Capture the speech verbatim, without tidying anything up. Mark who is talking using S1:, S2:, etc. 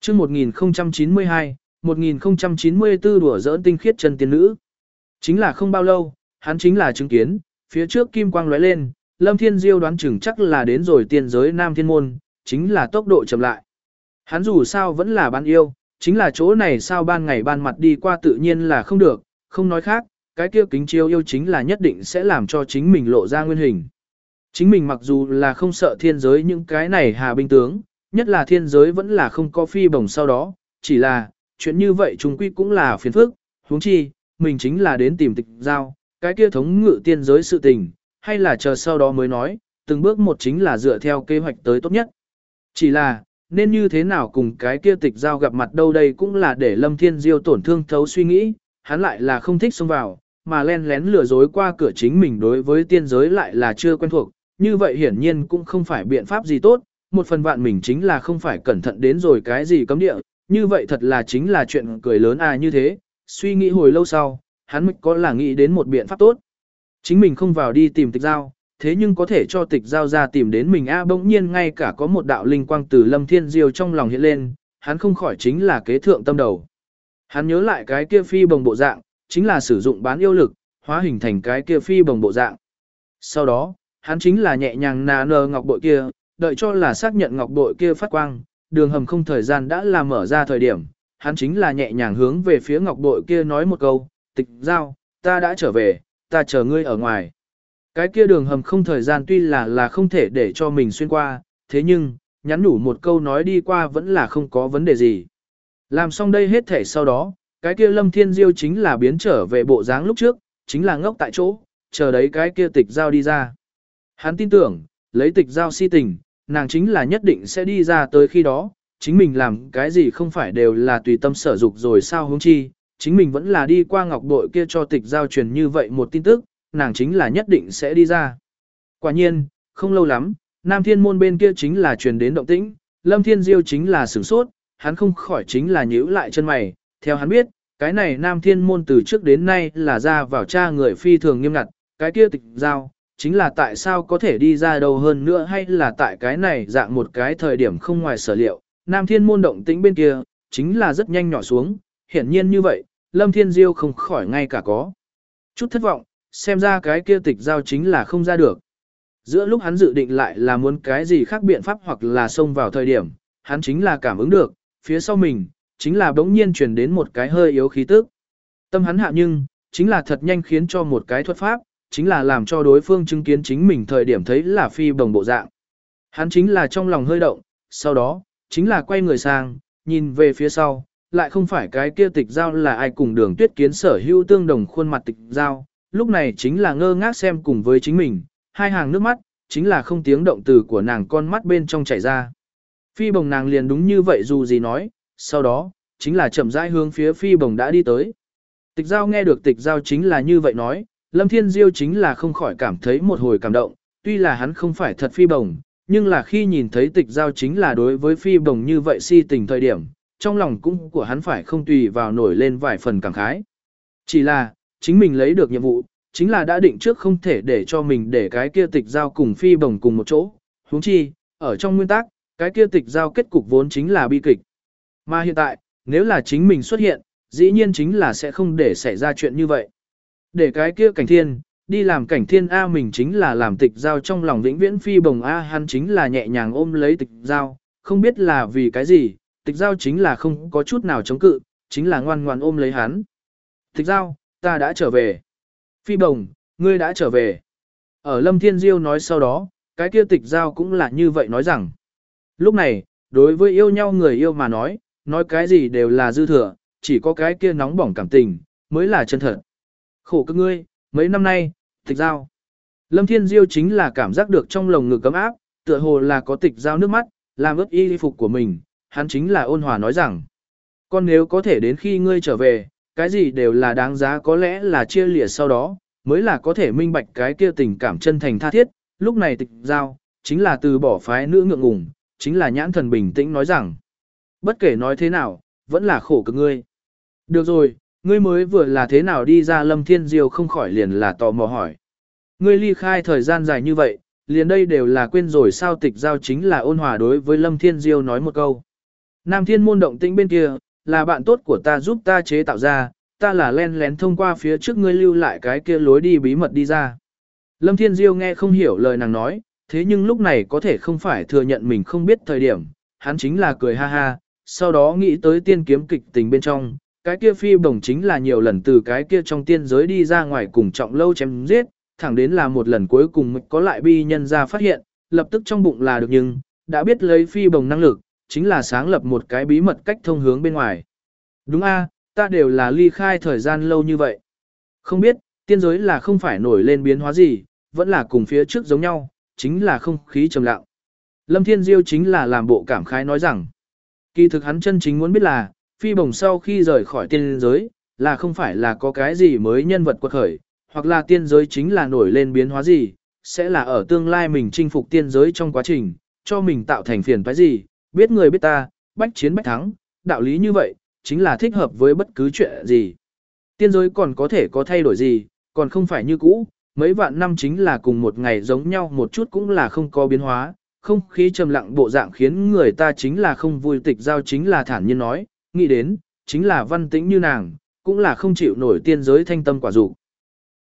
S1: chương một nghìn không trăm chín mươi hai, một nghìn không trăm chín mươi tư đùa giỡn tinh khiết chân tiên nữ. Chính là không bao lâu, hắn chính là chứng kiến, phía trước kim quang lóe lên, Lâm Thiên Diêu đoán chừng chắc là đến rồi tiên giới Nam Thiên Môn, chính là tốc độ chậm lại. Hắn dù sao vẫn là ban yêu, chính là chỗ này sao ban ngày ban mặt đi qua tự nhiên là không được, không nói khác, cái kia kính chiếu yêu chính là nhất định sẽ làm cho chính mình lộ ra nguyên hình. Chính mình mặc dù là không sợ thiên giới những cái này hà binh tướng, nhất là thiên giới vẫn là không có phi bổng sau đó, chỉ là, chuyện như vậy chúng quy cũng là phiền phức, huống chi, mình chính là đến tìm tịch giao, cái kia thống ngự tiên giới sự tình, hay là chờ sau đó mới nói, từng bước một chính là dựa theo kế hoạch tới tốt nhất. Chỉ là, nên như thế nào cùng cái kia tịch giao gặp mặt đâu đây cũng là để Lâm Thiên Diêu tổn thương thấu suy nghĩ, hắn lại là không thích xông vào, mà len lén lừa dối qua cửa chính mình đối với tiên giới lại là chưa quen thuộc, như vậy hiển nhiên cũng không phải biện pháp gì tốt, một phần vạn mình chính là không phải cẩn thận đến rồi cái gì cấm địa, như vậy thật là chính là chuyện cười lớn à như thế, suy nghĩ hồi lâu sau, hắn mới có là nghĩ đến một biện pháp tốt. Chính mình không vào đi tìm tịch giao, thế nhưng có thể cho tịch giao ra tìm đến mình a bỗng nhiên ngay cả có một đạo linh quang từ Lâm Thiên Diêu trong lòng hiện lên, hắn không khỏi chính là kế thượng tâm đầu. Hắn nhớ lại cái kia phi bồng bộ dạng, chính là sử dụng bán yêu lực, hóa hình thành cái kia phi bồng bộ dạng. Sau đó, hắn chính là nhẹ nhàng nà nờ ngọc bội kia, đợi cho là xác nhận ngọc bội kia phát quang, đường hầm không thời gian đã là mở ra thời điểm, hắn chính là nhẹ nhàng hướng về phía ngọc bội kia nói một câu, tịch giao, ta đã trở về, ta chờ ngươi ở ngoài. Cái kia đường hầm không thời gian tuy là là không thể để cho mình xuyên qua, thế nhưng, nhắn nhủ một câu nói đi qua vẫn là không có vấn đề gì. Làm xong đây hết thể sau đó, cái kia Lâm Thiên Diêu chính là biến trở về bộ dáng lúc trước, chính là ngốc tại chỗ, chờ đấy cái kia tịch giao đi ra. Hắn tin tưởng, lấy tịch giao si tình, nàng chính là nhất định sẽ đi ra tới khi đó, chính mình làm cái gì không phải đều là tùy tâm sở dục rồi sao hướng chi, chính mình vẫn là đi qua ngọc bội kia cho tịch giao truyền như vậy một tin tức, nàng chính là nhất định sẽ đi ra. Quả nhiên, không lâu lắm, Nam Thiên Môn bên kia chính là truyền đến động tĩnh, Lâm Thiên Diêu chính là sửng sốt, hắn không khỏi chính là nhíu lại chân mày, theo hắn biết, cái này Nam Thiên Môn từ trước đến nay là ra vào tra người phi thường nghiêm ngặt, cái kia tịch giao, chính là tại sao có thể đi ra đâu hơn nữa hay là tại cái này dạng một cái thời điểm không ngoài sở liệu, Nam Thiên Môn động tĩnh bên kia, chính là rất nhanh nhỏ xuống, hiển nhiên như vậy, Lâm Thiên Diêu không khỏi ngay cả có chút thất vọng, xem ra cái kia tịch giao chính là không ra được. Giữa lúc hắn dự định lại là muốn cái gì khác biện pháp hoặc là xông vào thời điểm, hắn chính là cảm ứng được, phía sau mình, chính là bỗng nhiên truyền đến một cái hơi yếu khí tức. Tâm hắn hạ nhưng, chính là thật nhanh khiến cho một cái thuật pháp, chính là làm cho đối phương chứng kiến chính mình thời điểm thấy là phi bồng bộ dạng. Hắn chính là trong lòng hơi động, sau đó, chính là quay người sang, nhìn về phía sau, lại không phải cái kia tịch giao là ai cùng đường tuyết kiến sở hữu tương đồng khuôn mặt tịch giao, lúc này chính là ngơ ngác xem cùng với chính mình, hai hàng nước mắt, chính là không tiếng động từ của nàng con mắt bên trong chảy ra. Phi bồng nàng liền đúng như vậy dù gì nói, sau đó, chính là chậm rãi hướng phía phi bồng đã đi tới. Tịch giao nghe được tịch giao chính là như vậy nói, Lâm Thiên Diêu chính là không khỏi cảm thấy một hồi cảm động, tuy là hắn không phải thật phi bồng, nhưng là khi nhìn thấy tịch giao chính là đối với phi bồng như vậy si tình thời điểm, trong lòng cũng của hắn phải không tùy vào nổi lên vài phần cảm khái. Chỉ là, chính mình lấy được nhiệm vụ, chính là đã định trước không thể để cho mình để cái kia tịch giao cùng phi bồng cùng một chỗ, huống chi, ở trong nguyên tắc, cái kia tịch giao kết cục vốn chính là bi kịch. Mà hiện tại, nếu là chính mình xuất hiện, dĩ nhiên chính là sẽ không để xảy ra chuyện như vậy. Để cái kia cảnh thiên, đi làm cảnh thiên A mình chính là làm tịch giao trong lòng vĩnh viễn phi bồng A hắn chính là nhẹ nhàng ôm lấy tịch giao, không biết là vì cái gì, tịch giao chính là không có chút nào chống cự, chính là ngoan ngoan ôm lấy hắn. Tịch giao, ta đã trở về. Phi bồng, ngươi đã trở về. Ở Lâm Thiên Diêu nói sau đó, cái kia tịch giao cũng là như vậy nói rằng. Lúc này, đối với yêu nhau người yêu mà nói, nói cái gì đều là dư thừa, chỉ có cái kia nóng bỏng cảm tình, mới là chân thật. Khổ cực ngươi, mấy năm nay, tịch giao. Lâm Thiên Diêu chính là cảm giác được trong lồng ngực cấm áp, tựa hồ là có tịch giao nước mắt, làm ướt y phục của mình, hắn chính là ôn hòa nói rằng. Con nếu có thể đến khi ngươi trở về, cái gì đều là đáng giá có lẽ là chia lìa sau đó, mới là có thể minh bạch cái kia tình cảm chân thành tha thiết, lúc này tịch giao, chính là từ bỏ phái nữ ngượng ngùng, chính là nhãn thần bình tĩnh nói rằng. Bất kể nói thế nào, vẫn là khổ cực ngươi. Được rồi, ngươi mới vừa là thế nào đi ra Lâm Thiên Diêu không khỏi liền là tò mò hỏi. Ngươi ly khai thời gian dài như vậy, liền đây đều là quên rồi sao tịch giao chính là ôn hòa đối với Lâm Thiên Diêu nói một câu. Nam Thiên Môn động tĩnh bên kia, là bạn tốt của ta giúp ta chế tạo ra, ta là len lén thông qua phía trước ngươi lưu lại cái kia lối đi bí mật đi ra. Lâm Thiên Diêu nghe không hiểu lời nàng nói, thế nhưng lúc này có thể không phải thừa nhận mình không biết thời điểm, hắn chính là cười ha ha, sau đó nghĩ tới tiên kiếm kịch tình bên trong, cái kia phi bổng chính là nhiều lần từ cái kia trong tiên giới đi ra ngoài cùng trọng lâu chém giết, thẳng đến là một lần cuối cùng có lại bi nhân ra phát hiện, lập tức trong bụng là được nhưng, đã biết lấy phi bổng năng lực, chính là sáng lập một cái bí mật cách thông hướng bên ngoài. Đúng a, ta đều là ly khai thời gian lâu như vậy. Không biết, tiên giới là không phải nổi lên biến hóa gì, vẫn là cùng phía trước giống nhau, chính là không khí trầm lặng. Lâm Thiên Diêu chính là làm bộ cảm khái nói rằng, kỳ thực hắn chân chính muốn biết là, phi bổng sau khi rời khỏi tiên giới, là không phải là có cái gì mới nhân vật quật khởi, hoặc là tiên giới chính là nổi lên biến hóa gì, sẽ là ở tương lai mình chinh phục tiên giới trong quá trình, cho mình tạo thành phiền toái gì, biết người biết ta, bách chiến bách thắng, đạo lý như vậy, chính là thích hợp với bất cứ chuyện gì. Tiên giới còn có thể có thay đổi gì, còn không phải như cũ, mấy vạn năm chính là cùng một ngày giống nhau một chút cũng là không có biến hóa, không khí trầm lặng bộ dạng khiến người ta chính là không vui. Tịch giao chính là thản nhiên nói, nghĩ đến, chính là văn tĩnh như nàng, cũng là không chịu nổi tiên giới thanh tâm quả dục.